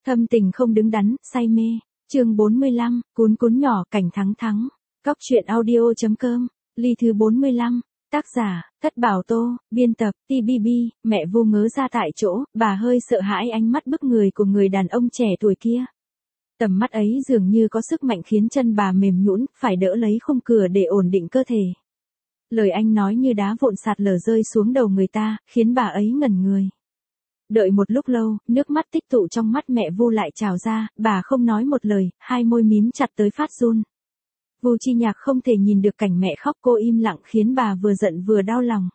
Thâm tình không đứng đắn, say mê. Chương 45, cún cún nhỏ, Cảnh Thắng thắng. Cóc truyện audio.com. Ly thứ 45. Tác giả, Thất Bảo Tô, biên tập, TBB. Mẹ Vu ngớ ra tại chỗ, bà hơi sợ hãi ánh mắt bức người của người đàn ông trẻ tuổi kia. Tầm mắt ấy dường như có sức mạnh khiến chân bà mềm nhũn, phải đỡ lấy khung cửa để ổn định cơ thể. Lời anh nói như đá vụn sạt lở rơi xuống đầu người ta, khiến bà ấy ngẩn người. Đợi một lúc lâu, nước mắt tích tụ trong mắt mẹ Vu lại trào ra, bà không nói một lời, hai môi mím chặt tới phát run. Vu Chi Nhạc không thể nhìn được cảnh mẹ khóc, cô im lặng khiến bà vừa giận vừa đau lòng.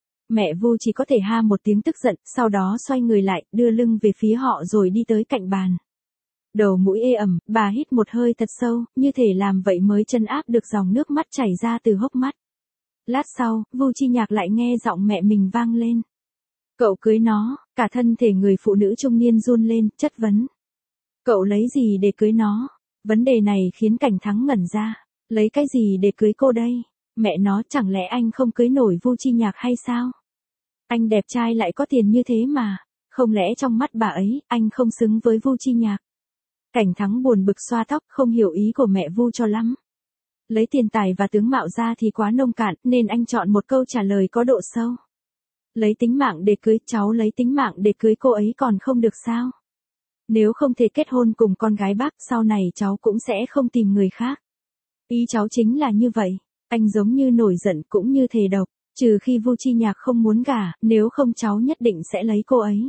Mẹ Vu chỉ có thể ha một tiếng tức giận, sau đó xoay người lại, đưa lưng về phía họ rồi đi tới cạnh bàn. Đầu mũi ê ẩm, bà hít một hơi thật sâu, như thể làm vậy mới trấn áp được dòng nước mắt chảy ra từ hốc mắt. Lát sau, Vu Chi Nhạc lại nghe giọng mẹ mình vang lên. Cậu cưới nó, cả thân thể người phụ nữ trung niên run lên, chất vấn. Cậu lấy gì để cưới nó? Vấn đề này khiến Cảnh Thắng ngẩn ra. Lấy cái gì để cưới cô đây? Mẹ nó, chẳng lẽ anh không cưới nổi Vu Chi Nhạc hay sao? Anh đẹp trai lại có tiền như thế mà. Không lẽ trong mắt bà ấy, anh không xứng với Vu Chi Nhạc? Cảnh Thắng buồn bực xoa tóc, không hiểu ý của mẹ Vu cho lắm. Lấy tiền tài và tướng mạo ra thì quá nông cạn, nên anh chọn một câu trả lời có độ sâu. Lấy tính mạng để cưới, cháu lấy tính mạng để cưới cô ấy còn không được sao? Nếu không thể kết hôn cùng con gái bác, sau này cháu cũng sẽ không tìm người khác. Ý cháu chính là như vậy. Anh giống như nổi giận cũng như thề độc, trừ khi Vu Chi Nhạc không muốn gả, nếu không cháu nhất định sẽ lấy cô ấy.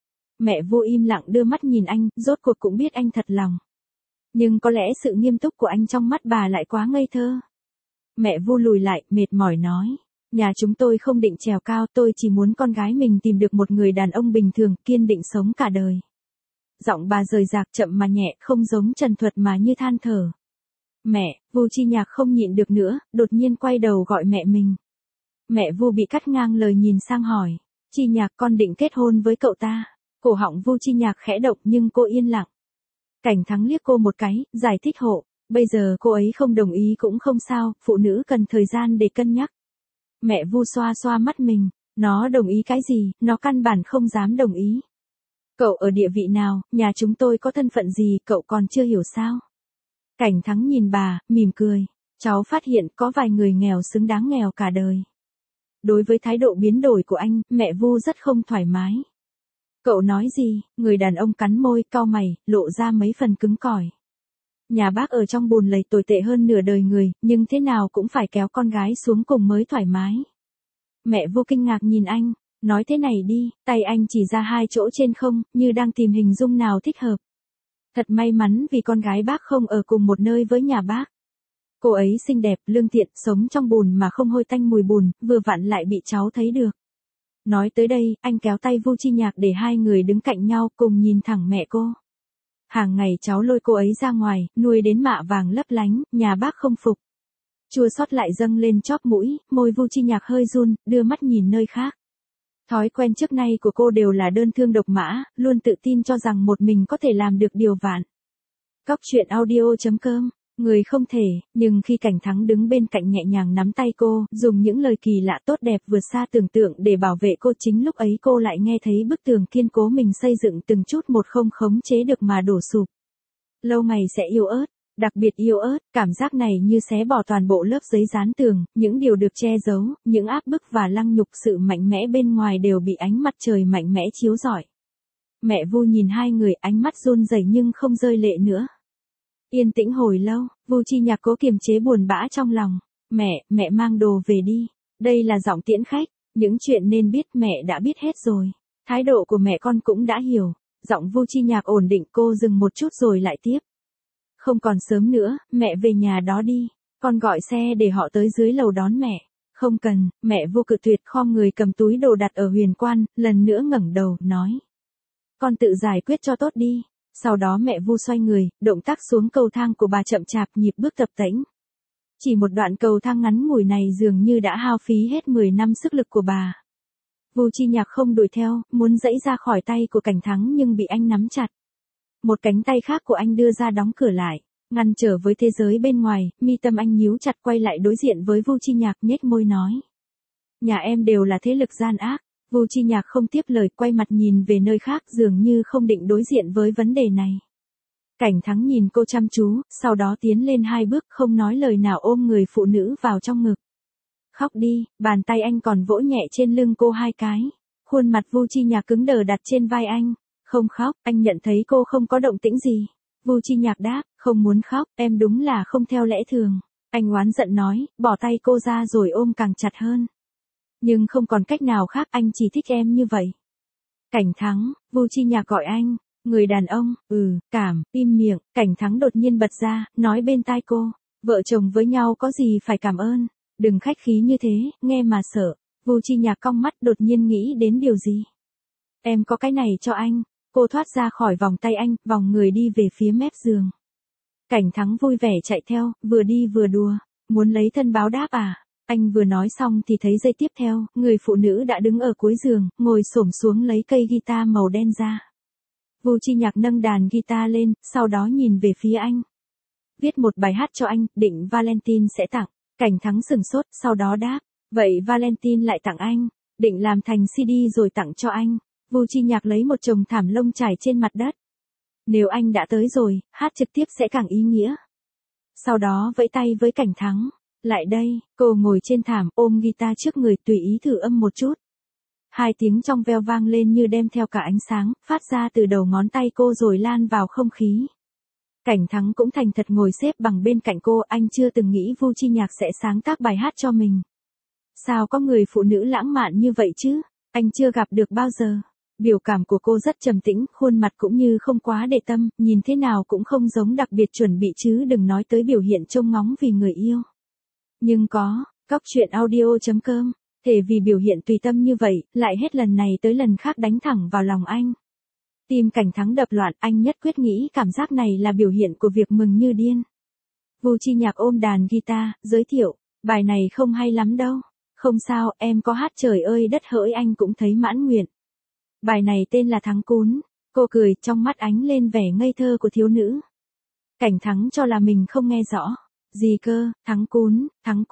Mẹ Vu im lặng đưa mắt nhìn anh, rốt cuộc cũng biết anh thật lòng. Nhưng có lẽ sự nghiêm túc của anh trong mắt bà lại quá ngây thơ. Mẹ Vu lùi lại, mệt mỏi nói. Nhà chúng tôi không định trèo cao, tôi chỉ muốn con gái mình tìm được một người đàn ông bình thường, kiên định sống cả đời. Giọng bà rời rạc chậm mà nhẹ, không giống trần thuật mà như than thở. Mẹ, Vu Chi Nhạc không nhịn được nữa, đột nhiên quay đầu gọi mẹ mình. Mẹ Vu bị cắt ngang lời nhìn sang hỏi. Chi Nhạc, con định kết hôn với cậu ta. Cổ họng Vu Chi Nhạc khẽ động nhưng cô yên lặng. Cảnh Thắng liếc cô một cái, giải thích hộ. Bây giờ cô ấy không đồng ý cũng không sao, phụ nữ cần thời gian để cân nhắc. Mẹ Vu xoa xoa mắt mình. Nó đồng ý cái gì, nó căn bản không dám đồng ý. Cậu ở địa vị nào, nhà chúng tôi có thân phận gì, cậu còn chưa hiểu sao? Cảnh Thắng nhìn bà, mỉm cười. Cháu phát hiện có vài người nghèo xứng đáng nghèo cả đời. Đối với thái độ biến đổi của anh, mẹ Vu rất không thoải mái. Cậu nói gì? Người đàn ông cắn môi, cau mày, lộ ra mấy phần cứng cỏi. Nhà bác ở trong bùn lầy tồi tệ hơn nửa đời người, nhưng thế nào cũng phải kéo con gái xuống cùng mới thoải mái. Mẹ Vu kinh ngạc nhìn anh, nói thế này đi, tay anh chỉ ra hai chỗ trên không, như đang tìm hình dung nào thích hợp. Thật may mắn vì con gái bác không ở cùng một nơi với nhà bác. Cô ấy xinh đẹp, lương thiện, sống trong bùn mà không hôi tanh mùi bùn, vừa vặn lại bị cháu thấy được. Nói tới đây, anh kéo tay Vu Chi Nhạc để hai người đứng cạnh nhau cùng nhìn thẳng mẹ cô. Hàng ngày cháu lôi cô ấy ra ngoài, nuôi đến mạ vàng lấp lánh, nhà bác không phục. Chua xót lại dâng lên chóp mũi, môi Vu Chi Nhạc hơi run, đưa mắt nhìn nơi khác. Thói quen trước nay của cô đều là đơn thương độc mã, luôn tự tin cho rằng một mình có thể làm được điều vạn. Cóc truyện audio.com. Người không thể, nhưng khi Cảnh Thắng đứng bên cạnh nhẹ nhàng nắm tay cô, dùng những lời kỳ lạ tốt đẹp vượt xa tưởng tượng để bảo vệ cô, chính lúc ấy cô lại nghe thấy bức tường kiên cố mình xây dựng từng chút một không khống chế được mà đổ sụp. Lâu ngày sẽ yếu ớt, đặc biệt yếu ớt, cảm giác này như xé bỏ toàn bộ lớp giấy dán tường, những điều được che giấu, những áp bức và lăng nhục, sự mạnh mẽ bên ngoài đều bị ánh mặt trời mạnh mẽ chiếu rọi. Mẹ Vu nhìn hai người, ánh mắt run rẩy nhưng không rơi lệ nữa. Yên tĩnh hồi lâu, Vu Chi Nhạc cố kiềm chế buồn bã trong lòng. Mẹ mang đồ về đi. Đây là giọng tiễn khách, những chuyện nên biết mẹ đã biết hết rồi. Thái độ của mẹ con cũng đã hiểu. Giọng Vu Chi Nhạc ổn định, cô dừng một chút rồi lại tiếp. Không còn sớm nữa, mẹ về nhà đó đi. Con gọi xe để họ tới dưới lầu đón mẹ. Không cần, mẹ Vu cự tuyệt, khom người cầm túi đồ đặt ở huyền quan, lần nữa ngẩng đầu, nói. Con tự giải quyết cho tốt đi. Sau đó mẹ Vu xoay người, động tác xuống cầu thang của bà chậm chạp, nhịp bước tập tễnh. Chỉ một đoạn cầu thang ngắn ngủi này dường như đã hao phí hết 10 năm sức lực của bà. Vu Chi Nhạc không đuổi theo, muốn giãy ra khỏi tay của Cảnh Thắng nhưng bị anh nắm chặt. Một cánh tay khác của anh đưa ra đóng cửa lại, ngăn trở với thế giới bên ngoài, mi tâm anh nhíu chặt, quay lại đối diện với Vu Chi Nhạc, nhếch môi nói. Nhà em đều là thế lực gian ác, Vu Chi Nhạc không tiếp lời, quay mặt nhìn về nơi khác, dường như không định đối diện với vấn đề này. Cảnh Thắng nhìn cô chăm chú, sau đó tiến lên 2 bước, không nói lời nào, ôm người phụ nữ vào trong ngực. Khóc đi, bàn tay anh còn vỗ nhẹ trên lưng cô 2 cái. Khuôn mặt Vu Chi Nhạc cứng đờ đặt trên vai anh. Không khóc, anh nhận thấy cô không có động tĩnh gì. Vu Chi Nhạc đáp, không muốn khóc, em đúng là không theo lẽ thường. Anh oán giận nói, bỏ tay cô ra rồi ôm càng chặt hơn. Nhưng không còn cách nào khác, anh chỉ thích em như vậy. Cảnh Thắng, Vu Chi Nhạc gọi anh. Người đàn ông, im miệng. Cảnh Thắng đột nhiên bật ra, nói bên tai cô. Vợ chồng với nhau có gì phải cảm ơn. Đừng khách khí như thế, nghe mà sợ. Vu Chi Nhạc cong mắt, đột nhiên nghĩ đến điều gì. Em có cái này cho anh. Cô thoát ra khỏi vòng tay anh, vòng người đi về phía mép giường. Cảnh Thắng vui vẻ chạy theo, vừa đi vừa đùa. Muốn lấy thân báo đáp à? Anh vừa nói xong thì thấy giây tiếp theo, người phụ nữ đã đứng ở cuối giường, ngồi xổm xuống lấy cây guitar màu đen ra. Vu Chi Nhạc nâng đàn guitar lên, sau đó nhìn về phía anh. Viết một bài hát cho anh, định Valentine sẽ tặng. Cảnh Thắng sừng sốt, sau đó đáp. Vậy Valentine lại tặng anh, định làm thành CD rồi tặng cho anh. Vu Chi Nhạc lấy một chồng thảm lông trải trên mặt đất. Nếu anh đã tới rồi, hát trực tiếp sẽ càng ý nghĩa. Sau đó vẫy tay với Cảnh Thắng. Lại đây, cô ngồi trên thảm, ôm guitar trước người, tùy ý thử âm một chút. 2 tiếng trong veo vang lên như đem theo cả ánh sáng, phát ra từ đầu ngón tay cô rồi lan vào không khí. Cảnh Thắng cũng thành thật ngồi xếp bằng bên cạnh cô, anh chưa từng nghĩ Vu Chi Nhạc sẽ sáng tác bài hát cho mình. Sao có người phụ nữ lãng mạn như vậy chứ? Anh chưa gặp được bao giờ. Biểu cảm của cô rất trầm tĩnh, khuôn mặt cũng như không quá để tâm, nhìn thế nào cũng không giống đặc biệt chuẩn bị chứ đừng nói tới biểu hiện trông ngóng vì người yêu. Nhưng có, Cóc Truyện Audio.com, thể vì biểu hiện tùy tâm như vậy, lại hết lần này tới lần khác đánh thẳng vào lòng anh. Tim Cảnh Thắng đập loạn, anh nhất quyết nghĩ cảm giác này là biểu hiện của việc mừng như điên. Vu Chi Nhạc ôm đàn guitar, giới thiệu, bài này không hay lắm đâu. Không sao, em có hát trời ơi đất hỡi anh cũng thấy mãn nguyện. Bài này tên là Thắng Cún. Cô cười, trong mắt ánh lên vẻ ngây thơ của thiếu nữ. Cảnh Thắng cho là mình không nghe rõ. Gì cơ, Thắng Cún,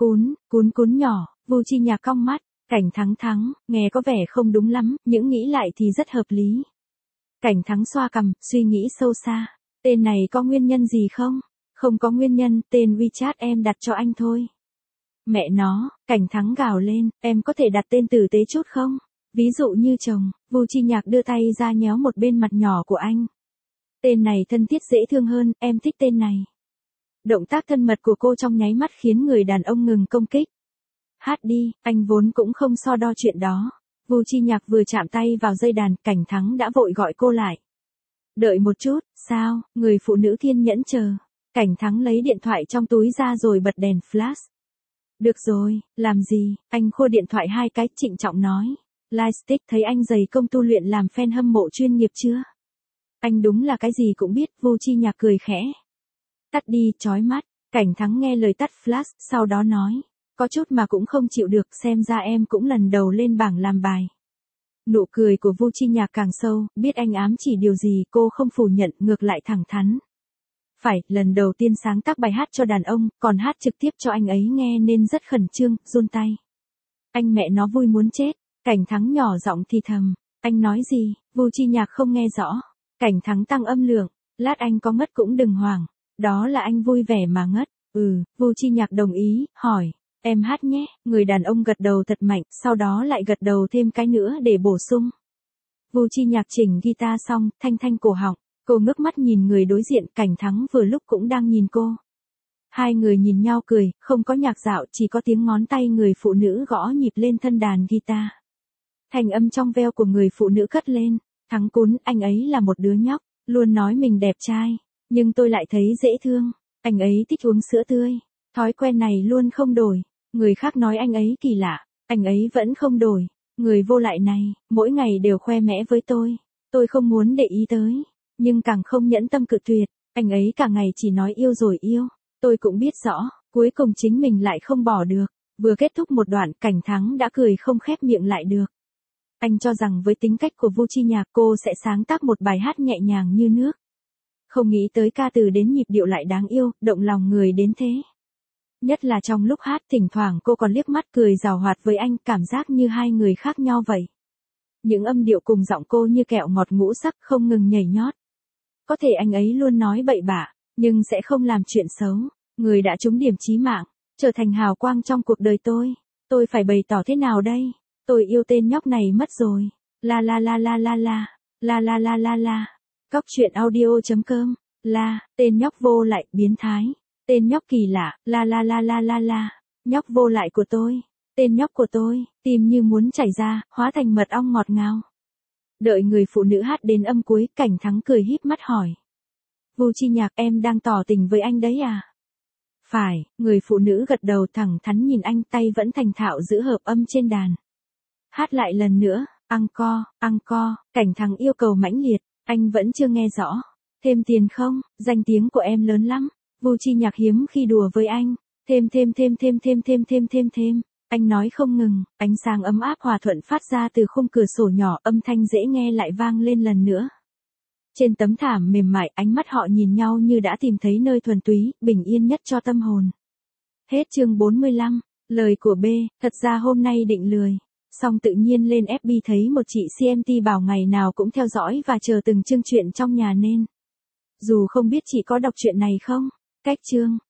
cún cún nhỏ. Vu Chi Nhạc cong mắt, Cảnh Thắng, nghe có vẻ không đúng lắm, những nghĩ lại thì rất hợp lý. Cảnh Thắng xoa cằm, suy nghĩ sâu xa. Tên này có nguyên nhân gì không? Không có nguyên nhân, tên WeChat em đặt cho anh thôi. Mẹ nó, Cảnh Thắng gào lên, em có thể đặt tên tử tế chút không? Ví dụ như chồng. Vu Chi Nhạc đưa tay ra nhéo một bên mặt nhỏ của anh. Tên này thân thiết dễ thương hơn, em thích tên này. Động tác thân mật của cô trong nháy mắt khiến người đàn ông ngừng công kích. Hát đi, anh vốn cũng không so đo chuyện đó. Vu Chi Nhạc vừa chạm tay vào dây đàn, Cảnh Thắng đã vội gọi cô lại. Đợi một chút, sao? Người phụ nữ kiên nhẫn chờ. Cảnh Thắng lấy điện thoại trong túi ra rồi bật đèn flash. Được rồi, làm gì? Anh khua điện thoại 2 cái, trịnh trọng nói. Lightstick thấy anh dày công tu luyện làm fan hâm mộ chuyên nghiệp chưa? Anh đúng là cái gì cũng biết, Vu Chi Nhạc cười khẽ. Tắt đi, chói mắt. Cảnh Thắng nghe lời tắt flash, sau đó nói. Có chút mà cũng không chịu được, xem ra em cũng lần đầu lên bảng làm bài. Nụ cười của Vu Chi Nhạc càng sâu, biết anh ám chỉ điều gì, cô không phủ nhận, ngược lại thẳng thắn. Phải, lần đầu tiên sáng tác bài hát cho đàn ông, còn hát trực tiếp cho anh ấy nghe nên rất khẩn trương, run tay. Anh mẹ nó vui muốn chết. Cảnh Thắng nhỏ giọng thì thầm. Anh nói gì? Vu Chi Nhạc không nghe rõ. Cảnh Thắng tăng âm lượng. Lát anh có ngất cũng đừng hoảng. Đó là anh vui vẻ mà ngất. Vu Chi Nhạc đồng ý, hỏi. Em hát nhé. Người đàn ông gật đầu thật mạnh, sau đó lại gật đầu thêm cái nữa để bổ sung. Vu Chi Nhạc chỉnh guitar xong, thanh cổ họng. Cô ngước mắt nhìn người đối diện, Cảnh Thắng vừa lúc cũng đang nhìn cô. Hai người nhìn nhau cười, không có nhạc dạo, chỉ có tiếng ngón tay người phụ nữ gõ nhịp lên thân đàn guitar. Thành âm trong veo của người phụ nữ cất lên. Thắng Cún, anh ấy là một đứa nhóc, luôn nói mình đẹp trai. Nhưng tôi lại thấy dễ thương. Anh ấy thích uống sữa tươi. Thói quen này luôn không đổi. Người khác nói anh ấy kỳ lạ. Anh ấy vẫn không đổi. Người vô lại này, mỗi ngày đều khoe mẽ với tôi. Tôi không muốn để ý tới. Nhưng càng không nhẫn tâm cự tuyệt. Anh ấy cả ngày chỉ nói yêu rồi yêu. Tôi cũng biết rõ, cuối cùng chính mình lại không bỏ được. Vừa kết thúc một đoạn, Cảnh Thắng đã cười không khép miệng lại được. Anh cho rằng với tính cách của Vu Chi Nhạc cô sẽ sáng tác một bài hát nhẹ nhàng như nước. Không nghĩ tới ca từ đến nhịp điệu lại đáng yêu, động lòng người đến thế. Nhất là trong lúc hát thỉnh thoảng cô còn liếc mắt cười giảo hoạt với anh, cảm giác như hai người khác nhau vậy. Những âm điệu cùng giọng cô như kẹo ngọt ngũ sắc không ngừng nhảy nhót. Có thể anh ấy luôn nói bậy bạ, nhưng sẽ không làm chuyện xấu. Người đã trúng điểm chí mạng, trở thành hào quang trong cuộc đời tôi. Tôi phải bày tỏ thế nào đây? Tôi yêu tên nhóc này mất rồi. La la la la la la. La la la la la. Cóc truyện audio.com. La, tên nhóc vô lại, biến thái. Tên nhóc kỳ lạ, la la la la la la. Nhóc vô lại của tôi. Tên nhóc của tôi, tim như muốn chảy ra, hóa thành mật ong ngọt ngào. Đợi người phụ nữ hát đến âm cuối, Cảnh Thắng cười híp mắt hỏi. Vu Chi Nhạc, em đang tỏ tình với anh đấy à? Phải, người phụ nữ gật đầu thẳng thắn nhìn anh, tay vẫn thành thạo giữ hợp âm trên đàn. Hát lại lần nữa, encore, Cảnh Thắng yêu cầu mãnh liệt, anh vẫn chưa nghe rõ. Thêm tiền không, danh tiếng của em lớn lắm. Vu Chi Nhạc hiếm khi đùa với anh. Thêm. Anh nói không ngừng, ánh sáng ấm áp hòa thuận phát ra từ khung cửa sổ nhỏ, âm thanh dễ nghe lại vang lên lần nữa. Trên tấm thảm mềm mại, ánh mắt họ nhìn nhau như đã tìm thấy nơi thuần túy, bình yên nhất cho tâm hồn. Hết chương 45, lời của B, thật ra hôm nay định lười. Xong tự nhiên lên FB thấy một chị CMT bảo ngày nào cũng theo dõi và chờ từng chương chuyện trong nhà nên. Dù không biết chị có đọc chuyện này không, cách chương.